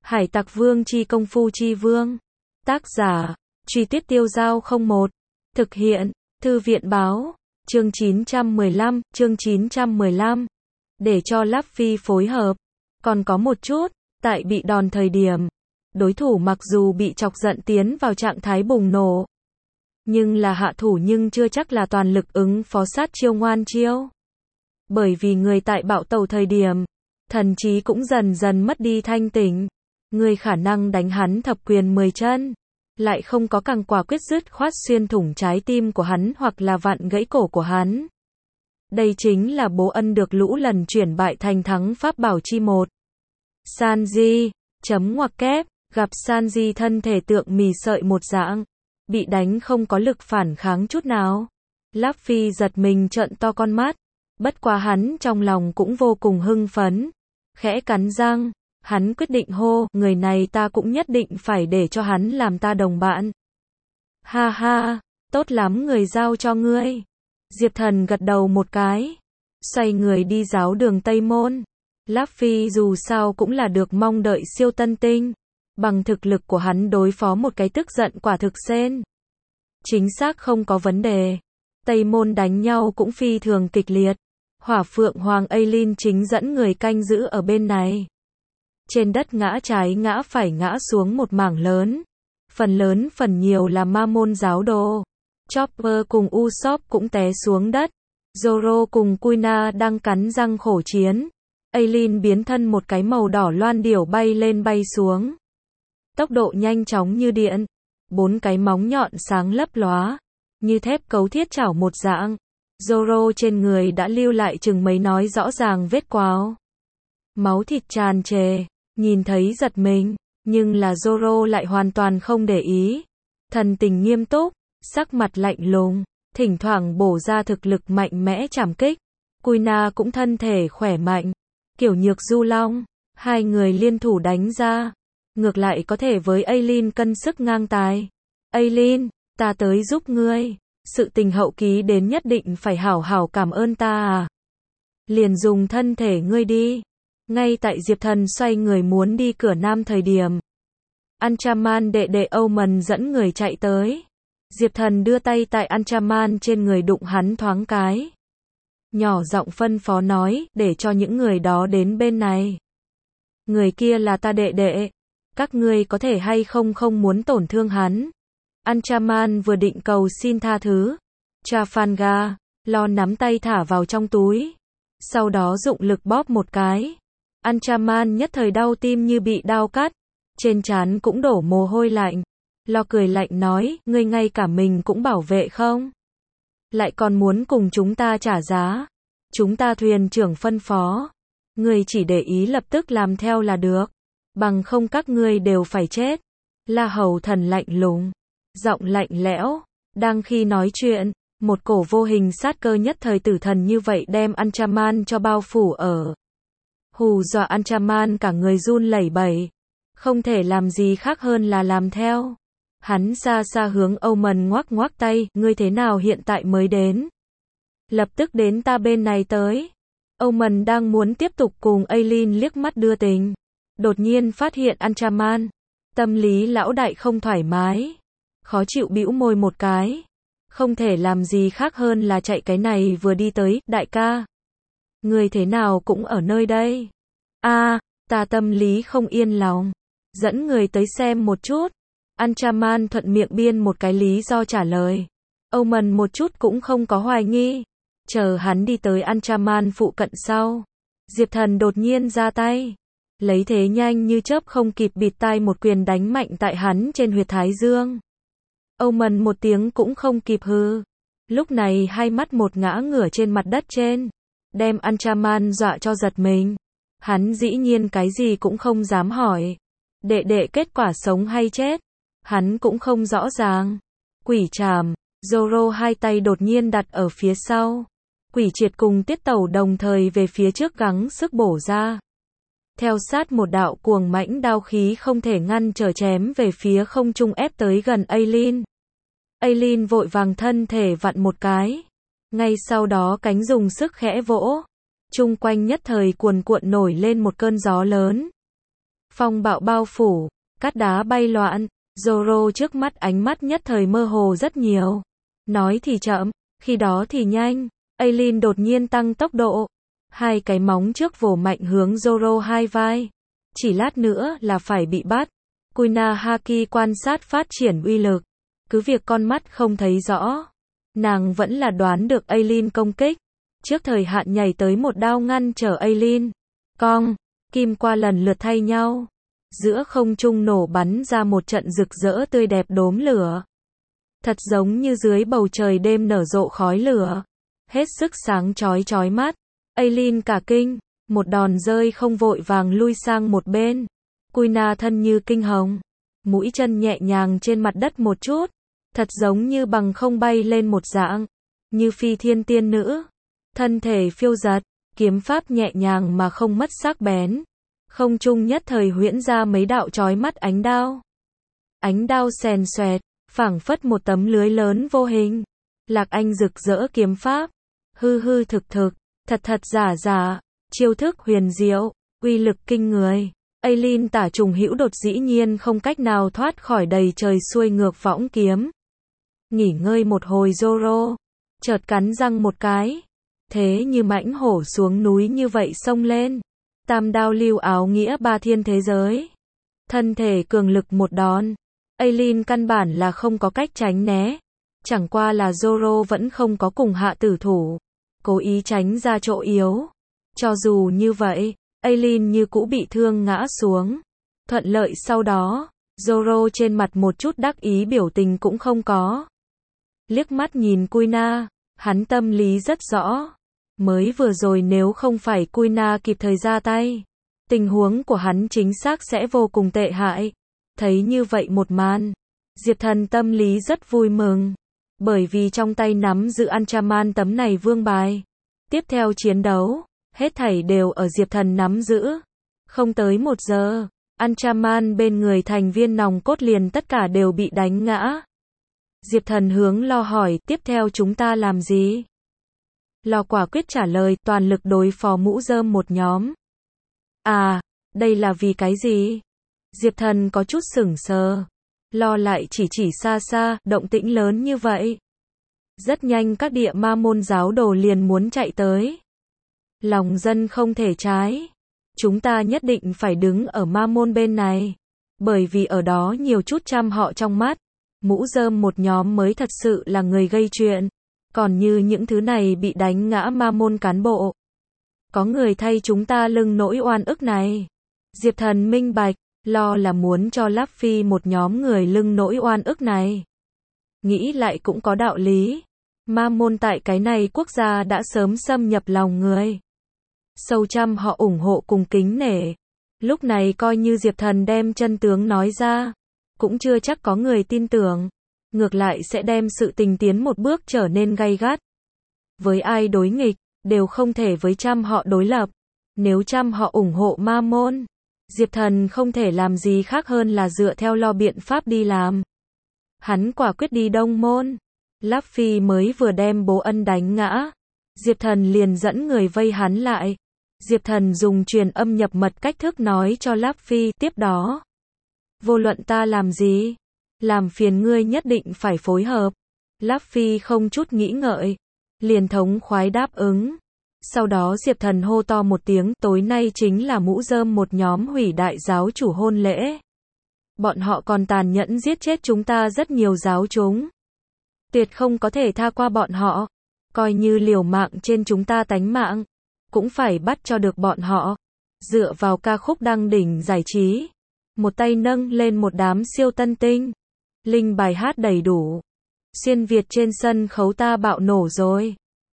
Hải Tặc Vương chi công phu chi vương. Tác giả, Truy Tuyết Tiêu Dao 01. Thực hiện, Thư viện báo. Chương 915. Để cho Luffy phối hợp. Còn có một chút, tại bị đòn thời điểm, đối thủ mặc dù bị chọc giận tiến vào trạng thái bùng nổ, nhưng là hạ thủ nhưng chưa chắc là toàn lực ứng phó sát chiêu ngoan chiêu. Bởi vì người tại bạo tẩu thời điểm, thần trí cũng dần dần mất đi thanh tỉnh. Người khả năng đánh hắn thập quyền 10 chân, lại không có càng quả quyết dứt khoát xuyên thủng trái tim của hắn hoặc là vặn gãy cổ của hắn. Đây chính là bố ân được lũ lần chuyển bại thành thắng pháp bảo chi một. Sanji, ngoặc kép, gặp Sanji thân thể tượng mì sợi một dạng, bị đánh không có lực phản kháng chút nào. Luffy giật mình trợn to con mắt, bất quá hắn trong lòng cũng vô cùng hưng phấn, khẽ cắn răng, hắn quyết định hô, người này ta cũng nhất định phải để cho hắn làm ta đồng bạn. Ha ha, tốt lắm, người giao cho ngươi. Diệp Thần gật đầu một cái, xoay người đi giáo đường Tây Môn. Luffy dù sao cũng là được mong đợi siêu tân tinh, bằng thực lực của hắn đối phó một cái tức giận quả thực sen. Chính xác không có vấn đề. Tây Môn đánh nhau cũng phi thường kịch liệt. Hỏa Phượng Hoàng Aileen chính dẫn người canh giữ ở bên này. Trên đất ngã trái ngã phải ngã xuống một mảng lớn. Phần lớn phần nhiều là ma môn giáo đồ. Chopper cùng Usopp cũng té xuống đất. Zoro cùng Kuina đang cắn răng khổ chiến. Aileen biến thân một cái màu đỏ loan điểu bay lên bay xuống. Tốc độ nhanh chóng như điện. 4 cái móng nhọn sáng lấp lóa, như thép cấu thiết chảo một dạng. Zoro trên người đã lưu lại chừng mấy nói rõ ràng vết quáo. Máu thịt tràn trề, nhìn thấy giật mình, nhưng là Zoro lại hoàn toàn không để ý. Thần tình nghiêm túc, sắc mặt lạnh lùng, thỉnh thoảng bổ ra thực lực mạnh mẽ trảm kích. Kuina cũng thân thể khỏe mạnh, kiểu nhược du long, hai người liên thủ đánh ra. Ngược lại có thể với Aileen cân sức ngang tài. Aileen, ta tới giúp ngươi. Sự tình hậu ký đến nhất định phải hảo hảo cảm ơn ta à. Liền dùng thân thể ngươi đi. Ngay tại Diệp Thần xoay người muốn đi cửa nam thời điểm, Anchaman đệ đệ Omen dẫn người chạy tới. Diệp Thần đưa tay tại Anchaman trên người đụng hắn thoáng cái. Nhỏ giọng phân phó nói, để cho những người đó đến bên này. Người kia là ta đệ đệ. Các ngươi có thể hay không muốn tổn thương hắn. Anchaman vừa định cầu xin tha thứ. Trafalgar, lo nắm tay thả vào trong túi. Sau đó dụng lực bóp một cái. Anchaman nhất thời đau tim như bị đao cắt. Trên trán cũng đổ mồ hôi lạnh. Lo cười lạnh nói, ngươi ngay cả mình cũng bảo vệ không? Lại còn muốn cùng chúng ta trả giá. Chúng ta thuyền trưởng phân phó. Ngươi chỉ để ý lập tức làm theo là được. Bằng không các ngươi đều phải chết. La Hầu Thần lạnh lùng, giọng lạnh lẽo. Đang khi nói chuyện, một cổ vô hình sát cơ nhất thời tử thần như vậy đem Anchaman cho bao phủ ở. Hù dọa Anchaman cả người run lẩy bẩy. Không thể làm gì khác hơn là làm theo. Hắn xa xa hướng Omen ngoắc ngoắc tay, ngươi thế nào hiện tại mới đến? Lập tức đến ta bên này tới. Omen đang muốn tiếp tục cùng Aileen liếc mắt đưa tình. Đột nhiên phát hiện Anchaman. Tâm lý lão đại không thoải mái. Khó chịu bĩu môi một cái. Không thể làm gì khác hơn là chạy cái này vừa đi tới, đại ca. Người thế nào cũng ở nơi đây. Ta tâm lý không yên lòng. Dẫn người tới xem một chút. Anchaman thuận miệng biên một cái lý do trả lời. Omen một chút cũng không có hoài nghi. Chờ hắn đi tới Anchaman phụ cận sau. Diệp Thần đột nhiên ra tay. Lấy thế nhanh như chớp không kịp bịt tai một quyền đánh mạnh tại hắn trên huyệt thái dương. Omen một tiếng cũng không kịp hừ. Lúc này hai mắt một ngã ngửa trên mặt đất trên. Đem Anchaman dọa cho giật mình. Hắn dĩ nhiên cái gì cũng không dám hỏi. Đệ đệ kết quả sống hay chết. Hắn cũng không rõ ràng. Quỷ trảm. Zoro hai tay đột nhiên đặt ở phía sau. Quỷ triệt cùng tiết tẩu đồng thời về phía trước gắng sức bổ ra. Theo sát một đạo cuồng mãnh đao khí không thể ngăn trở chém về phía không trung ép tới gần Aileen. Aileen vội vàng thân thể vặn một cái. Ngay sau đó cánh dùng sức khẽ vỗ. Chung quanh nhất thời cuồn cuộn nổi lên một cơn gió lớn. Phong bạo bao phủ, cát đá bay loạn, Zoro trước mắt ánh mắt nhất thời mơ hồ rất nhiều. Nói thì chậm, khi đó thì nhanh, Aileen đột nhiên tăng tốc độ. Hai cái móng trước vồ mạnh hướng Zoro hai vai. Chỉ lát nữa là phải bị bắt. Kuina Haki quan sát phát triển uy lực. Cứ việc con mắt không thấy rõ, nàng vẫn là đoán được Aileen công kích. Trước thời hạn nhảy tới một đao ngăn trở Aileen. Cong, kim qua lần lượt thay nhau. Giữa không trung nổ bắn ra một trận rực rỡ tươi đẹp đốm lửa. Thật giống như dưới bầu trời đêm nở rộ khói lửa. Hết sức sáng chói mắt. Aileen cả kinh, một đòn rơi không vội vàng lui sang một bên. Kuina thân như kinh hồng, mũi chân nhẹ nhàng trên mặt đất một chút, thật giống như bằng không bay lên một dạng, như phi thiên tiên nữ. Thân thể phiêu dật, kiếm pháp nhẹ nhàng mà không mất sắc bén. Không trung nhất thời huyễn ra mấy đạo chói mắt ánh đao. Ánh đao xèn xoẹt, phảng phất một tấm lưới lớn vô hình. Lạc Anh rực rỡ kiếm pháp, hư thực, thật giả, chiêu thức huyền diệu, uy lực kinh người. Aileen tả trùng hữu đột dĩ nhiên không cách nào thoát khỏi đầy trời xuôi ngược võng kiếm. Nghỉ ngơi một hồi Zoro, chợt cắn răng một cái. Thế như mãnh hổ xuống núi như vậy xông lên. Tam đao lưu áo nghĩa ba thiên thế giới. Thân thể cường lực một đòn. Aileen căn bản là không có cách tránh né. Chẳng qua là Zoro vẫn không có cùng hạ tử thủ. Cố ý tránh ra chỗ yếu. Cho dù như vậy, Aileen như cũ bị thương ngã xuống. Thuận lợi sau đó, Zoro trên mặt một chút đắc ý biểu tình cũng không có. Liếc mắt nhìn Kuina, hắn tâm lý rất rõ. Mới vừa rồi nếu không phải Kuina kịp thời ra tay, tình huống của hắn chính xác sẽ vô cùng tệ hại. Thấy như vậy một màn, Diệp Thần tâm lý rất vui mừng. Bởi vì trong tay nắm giữ Anchaman tấm này vương bài. Tiếp theo chiến đấu, hết thảy đều ở Diệp Thần nắm giữ. Không tới 1 giờ, Anchaman bên người thành viên nòng cốt liền tất cả đều bị đánh ngã. Diệp Thần hướng Lo hỏi, tiếp theo chúng ta làm gì? Lo quả quyết trả lời, toàn lực đối phó mũ rơm một nhóm. À, đây là vì cái gì? Diệp Thần có chút sửng sờ. Lo lại chỉ xa xa, động tĩnh lớn như vậy. Rất nhanh các địa ma môn giáo đồ liền muốn chạy tới. Lòng dân không thể trái. Chúng ta nhất định phải đứng ở ma môn bên này. Bởi vì ở đó nhiều chút trăm họ trong mắt. Mũ rơm một nhóm mới thật sự là người gây chuyện. Còn như những thứ này bị đánh ngã ma môn cán bộ. Có người thay chúng ta lưng nỗi oan ức này. Diệp Thần minh bạch, Lo là muốn cho Luffy một nhóm người lưng nỗi oan ức này. Nghĩ lại cũng có đạo lý. Ma môn tại cái này quốc gia đã sớm xâm nhập lòng người. Sâu trăm họ ủng hộ cùng kính nể. Lúc này coi như Diệp Thần đem chân tướng nói ra, cũng chưa chắc có người tin tưởng. Ngược lại sẽ đem sự tình tiến một bước trở nên gay gắt. Với ai đối nghịch, đều không thể với trăm họ đối lập. Nếu trăm họ ủng hộ ma môn, Diệp Thần không thể làm gì khác hơn là dựa theo Lo biện pháp đi làm. Hắn quả quyết đi Đông Môn. Luffy mới vừa đem Bố Ân đánh ngã. Diệp Thần liền dẫn người vây hắn lại. Diệp Thần dùng truyền âm nhập mật cách thức nói cho Luffy, tiếp đó. Vô luận ta làm gì, làm phiền ngươi nhất định phải phối hợp. Luffy không chút nghĩ ngợi, liền thống khoái đáp ứng. Sau đó Diệp Thần hô to một tiếng, tối nay chính là mũ rơm một nhóm hủy đại giáo chủ hôn lễ. Bọn họ còn tàn nhẫn giết chết chúng ta rất nhiều giáo chúng. Tuyệt không có thể tha qua bọn họ. Coi như liều mạng trên chúng ta tánh mạng, cũng phải bắt cho được bọn họ. Dựa vào ca khúc đăng đỉnh giải trí, một tay nâng lên một đám siêu tân tinh. Linh bài hát đầy đủ. Xuyên Việt trên sân khấu ta bạo nổ rồi.